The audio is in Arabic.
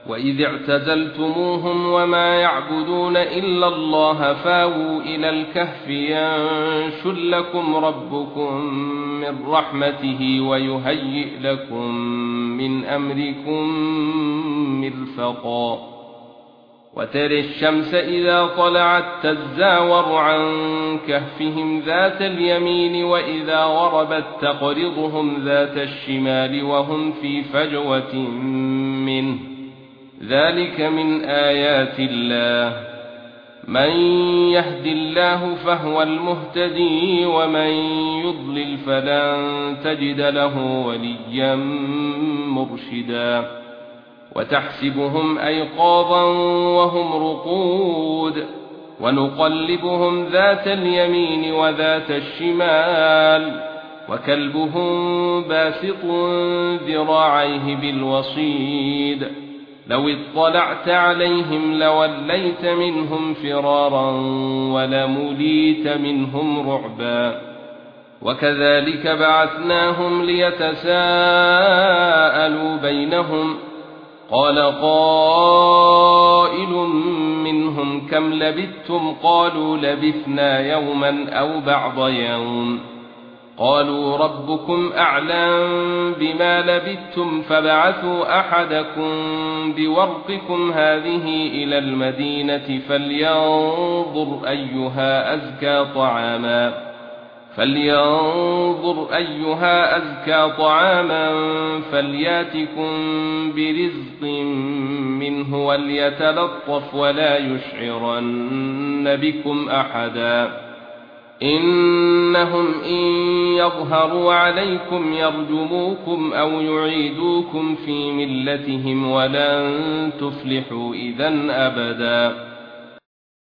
وإذ اعتزلتموهم وما يعبدون إلا الله فاووا إلى الكهف ينشر لكم ربكم من رحمته ويهيئ لكم من أمركم مرفقا وترى الشمس إذا طلعت تزاور عن كهفهم ذات اليمين وإذا غربت تقرضهم ذات الشمال وهم في فجوة منه ذلك من آيات الله من يهد الله فهو المهتدي ومن يضلل فلن تجد له وليا مرشدا وتحسبهم أيقاظا وهم رقود ونقلبهم ذات اليمين وذات الشمال وكلبهم باسط ذراعيه بالوصيد لو اطلعت عليهم لوليت منهم فرارا ولمليت منهم رعبا وكذلك بعثناهم ليتساءلوا بينهم قال قائل منهم كم لبثتم قالوا لبثنا يوما أو بعض يوم قالوا ربكم أعلم بما لبثتم فبعثوا أحدكم بورقكم هذه إلى المدينة فلينظر أيها أزكى طعاما فلياتكم برزق منه وليتلطف ولا يشعرن بكم أحدا إنهم إن يظهروا عليكم يرجموكم أو يعيدوكم في ملتهم ولن تفلحوا إذا أبدا